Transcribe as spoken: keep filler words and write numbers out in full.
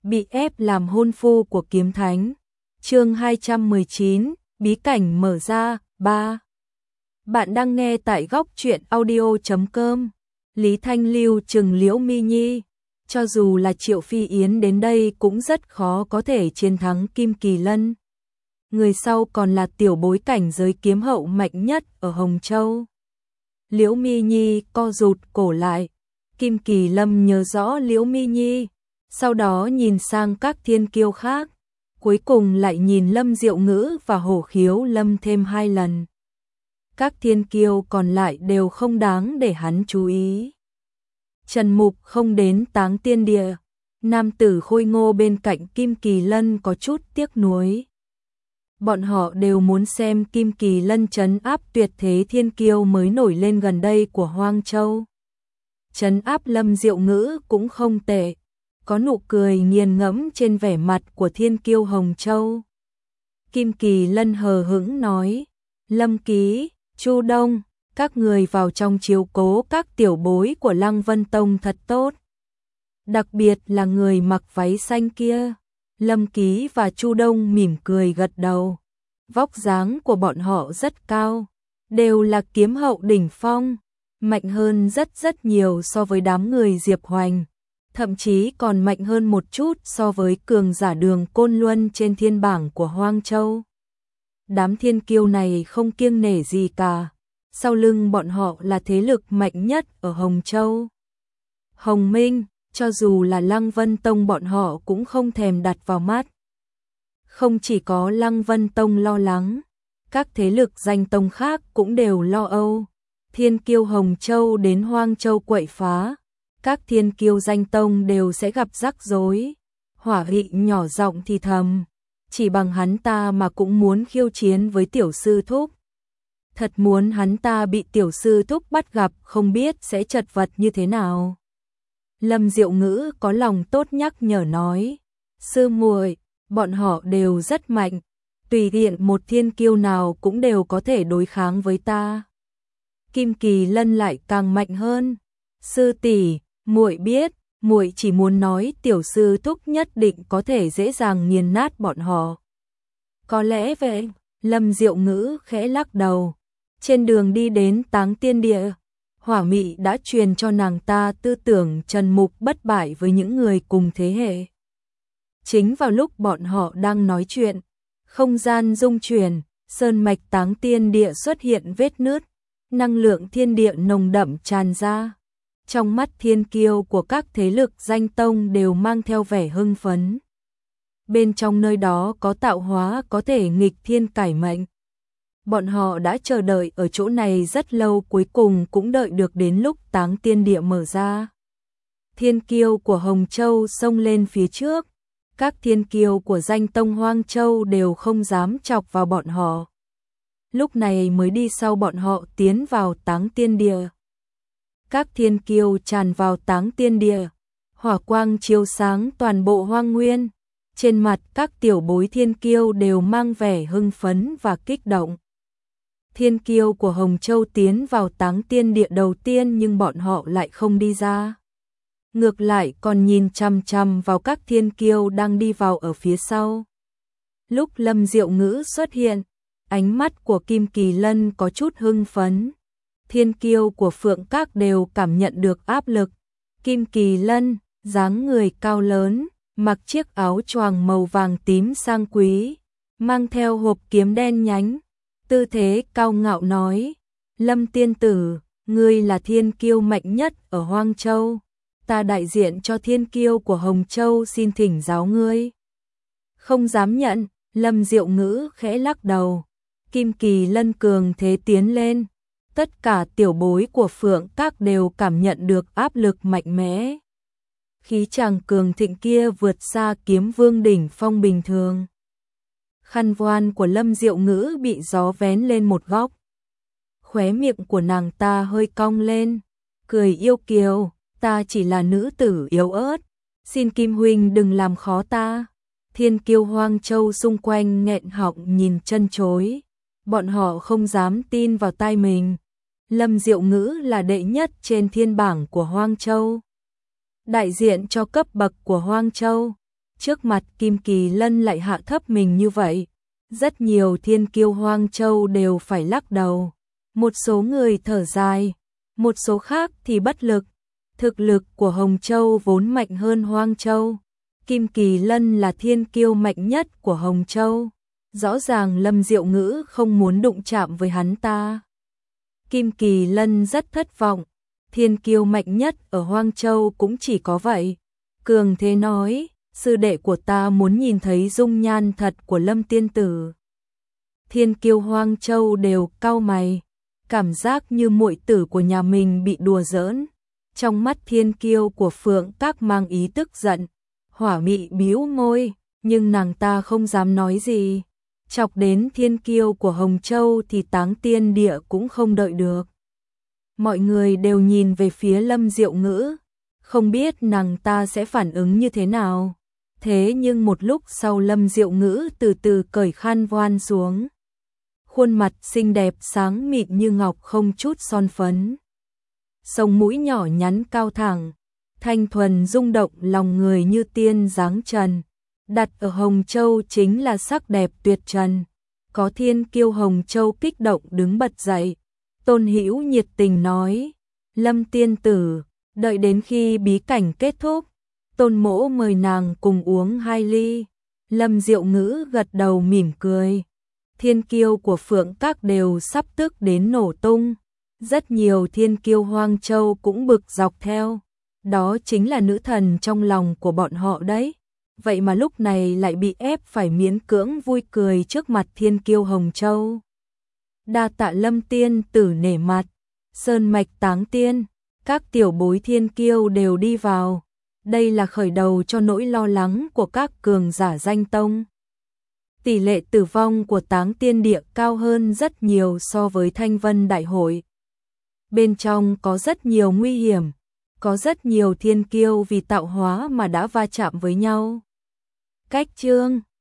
bị ép làm hôn phu của kiếm thánh. Chương hai trăm mười chín, bí cảnh mở ra, ba. Bạn đang nghe tại góc truyện audio chấm com. Lý Thanh Lưu trừng Liễu Mi Nhi, cho dù là Triệu Phi Yến đến đây cũng rất khó có thể chiến thắng Kim Kỳ Lân. Người sau còn là tiểu bối cảnh giới kiếm hậu mạnh nhất ở Hồng Châu. Liễu Mi Nhi co rụt cổ lại. Kim Kỳ Lâm nhớ rõ Liễu Mi Nhi, sau đó nhìn sang các thiên kiêu khác, cuối cùng lại nhìn Lâm Diệu Ngữ và Hổ Khiếu Lâm thêm hai lần. Các thiên kiêu còn lại đều không đáng để hắn chú ý. Trần Mục không đến Táng Tiên Địa, nam tử khôi ngô bên cạnh Kim Kỳ Lân có chút tiếc nuối. Bọn họ đều muốn xem Kim Kỳ Lân trấn áp tuyệt thế thiên kiêu mới nổi lên gần đây của Hoang Châu. Trấn áp Lâm Diệu Ngữ cũng không tệ, có nụ cười nghiền ngẫm trên vẻ mặt của thiên kiêu Hồng Châu. Kim Kỳ Lân hờ hững nói, Lâm Ký, Chu Đông, các người vào trong chiếu cố các tiểu bối của Lăng Vân Tông thật tốt. Đặc biệt là người mặc váy xanh kia. Lâm Ký và Chu Đông mỉm cười gật đầu. Vóc dáng của bọn họ rất cao, đều là kiếm hậu đỉnh phong, mạnh hơn rất rất nhiều so với đám người Diệp Hoành, thậm chí còn mạnh hơn một chút so với cường giả Đường Côn Luân trên thiên bảng của Hoang Châu. Đám thiên kiêu này không kiêng nể gì cả, sau lưng bọn họ là thế lực mạnh nhất ở Hồng Châu. Hồng Minh, cho dù là Lăng Vân Tông bọn họ cũng không thèm đặt vào mắt. Không chỉ có Lăng Vân Tông lo lắng, các thế lực danh tông khác cũng đều lo âu. Thiên kiêu Hồng Châu đến Hoang Châu quậy phá, các thiên kiêu danh tông đều sẽ gặp rắc rối. Hỏa Hị nhỏ giọng thì thầm, chỉ bằng hắn ta mà cũng muốn khiêu chiến với tiểu sư thúc. Thật muốn hắn ta bị tiểu sư thúc bắt gặp không biết sẽ chật vật như thế nào. Lâm Diệu Ngữ có lòng tốt nhắc nhở nói, sư muội, bọn họ đều rất mạnh, tùy tiện một thiên kiêu nào cũng đều có thể đối kháng với ta. Kim Kỳ Lân lại càng mạnh hơn, sư tỷ, muội biết, muội chỉ muốn nói tiểu sư thúc nhất định có thể dễ dàng nghiền nát bọn họ. Có lẽ vậy, Lâm Diệu Ngữ khẽ lắc đầu. Trên đường đi đến Táng Tiên Địa, Hỏa Mị đã truyền cho nàng ta tư tưởng Trần Mục bất bại với những người cùng thế hệ. Chính vào lúc bọn họ đang nói chuyện, không gian rung chuyển, sơn mạch Táng Tiên Địa xuất hiện vết nứt, năng lượng thiên địa nồng đậm tràn ra. Trong mắt thiên kiêu của các thế lực danh tông đều mang theo vẻ hưng phấn. Bên trong nơi đó có tạo hóa có thể nghịch thiên cải mệnh. Bọn họ đã chờ đợi ở chỗ này rất lâu, cuối cùng cũng đợi được đến lúc Táng Tiên Địa mở ra. Thiên kiêu của Hồng Châu xông lên phía trước, các thiên kiêu của danh tông Hoang Châu đều không dám chọc vào bọn họ. Lúc này mới đi sau bọn họ tiến vào Táng Tiên Địa. Các thiên kiêu tràn vào Táng Tiên Địa, hỏa quang chiếu sáng toàn bộ hoang nguyên. Trên mặt các tiểu bối thiên kiêu đều mang vẻ hưng phấn và kích động. Thiên kiêu của Hồng Châu tiến vào Táng Tiên Địa đầu tiên nhưng bọn họ lại không đi ra. Ngược lại còn nhìn chằm chằm vào các thiên kiêu đang đi vào ở phía sau. Lúc Lâm Diệu Ngữ xuất hiện, ánh mắt của Kim Kỳ Lân có chút hưng phấn. Thiên kiêu của Phượng Các đều cảm nhận được áp lực. Kim Kỳ Lân, dáng người cao lớn, mặc chiếc áo choàng màu vàng tím sang quý, mang theo hộp kiếm đen nhánh. Tư thế cao ngạo nói, Lâm tiên tử, ngươi là thiên kiêu mạnh nhất ở Hoang Châu. Ta đại diện cho thiên kiêu của Hồng Châu xin thỉnh giáo ngươi. Không dám nhận, Lâm Diệu Ngữ khẽ lắc đầu. Kim Kỳ Lân cường thế tiến lên. Tất cả tiểu bối của Phượng Các đều cảm nhận được áp lực mạnh mẽ. Khí chàng cường thịnh kia vượt xa kiếm vương đỉnh phong bình thường. Khăn voan của Lâm Diệu Ngữ bị gió vén lên một góc. Khóe miệng của nàng ta hơi cong lên, cười yêu kiều, ta chỉ là nữ tử yếu ớt, xin Kim huynh đừng làm khó ta. Thiên kiêu Hoang Châu xung quanh nghẹn họng nhìn chân chối, bọn họ không dám tin vào tai mình. Lâm Diệu Ngữ là đệ nhất trên thiên bảng của Hoang Châu, đại diện cho cấp bậc của Hoang Châu. trước mặt Kim Kỳ Lân lại hạ thấp mình như vậy. Rất nhiều thiên kiêu Hoang Châu đều phải lắc đầu. Một số người thở dài, một số khác thì bất lực. Thực lực của Hồng Châu vốn mạnh hơn Hoang Châu. Kim Kỳ Lân là thiên kiêu mạnh nhất của Hồng Châu. Rõ ràng Lâm Diệu Ngữ không muốn đụng chạm với hắn ta. Kim Kỳ Lân rất thất vọng. Thiên kiêu mạnh nhất ở Hoang Châu cũng chỉ có vậy. Cường Thế nói, sư đệ của ta muốn nhìn thấy dung nhan thật của Lâm tiên tử. Thiên kiêu Hoang Châu đều cau mày, cảm giác như muội tử của nhà mình bị đùa giỡn. Trong mắt thiên kiêu của Phượng Các mang ý tức giận. Hỏa Mị bĩu môi, nhưng nàng ta không dám nói gì. Chọc đến thiên kiêu của Hồng Châu thì Táng Tiên Địa cũng không đợi được. Mọi người đều nhìn về phía Lâm Diệu Ngữ, không biết nàng ta sẽ phản ứng như thế nào. Thế nhưng một lúc sau Lâm Diệu Ngữ từ từ cởi khăn voan xuống. Khuôn mặt xinh đẹp sáng mịn như ngọc không chút son phấn. Sống mũi nhỏ nhắn cao thẳng, thanh thuần rung động lòng người như tiên dáng trần. Đặt ở Hồng Châu chính là sắc đẹp tuyệt trần. Có thiên kiêu Hồng Châu kích động đứng bật dậy. Tôn Hữu nhiệt tình nói, Lâm tiên tử, đợi đến khi bí cảnh kết thúc, Tôn mỗ mời nàng cùng uống hai ly. Lâm Diệu Ngữ gật đầu mỉm cười. Thiên kiêu của Phượng Các đều sắp tức đến nổ tung. Rất nhiều thiên kiêu Hoang Châu cũng bực dọc theo. Đó chính là nữ thần trong lòng của bọn họ đấy. Vậy mà lúc này lại bị ép phải miễn cưỡng vui cười trước mặt thiên kiêu Hồng Châu. Đa tạ Lâm tiên tử nể mặt. Sơn mạch Táng Tiên, các tiểu bối thiên kiêu đều đi vào. Đây là khởi đầu cho nỗi lo lắng của các cường giả danh tông. Tỷ lệ tử vong của Táng Tiên Địa cao hơn rất nhiều so với Thanh Vân Đại hội. Bên trong có rất nhiều nguy hiểm, có rất nhiều thiên kiêu vì tạo hóa mà đã va chạm với nhau. Cách chương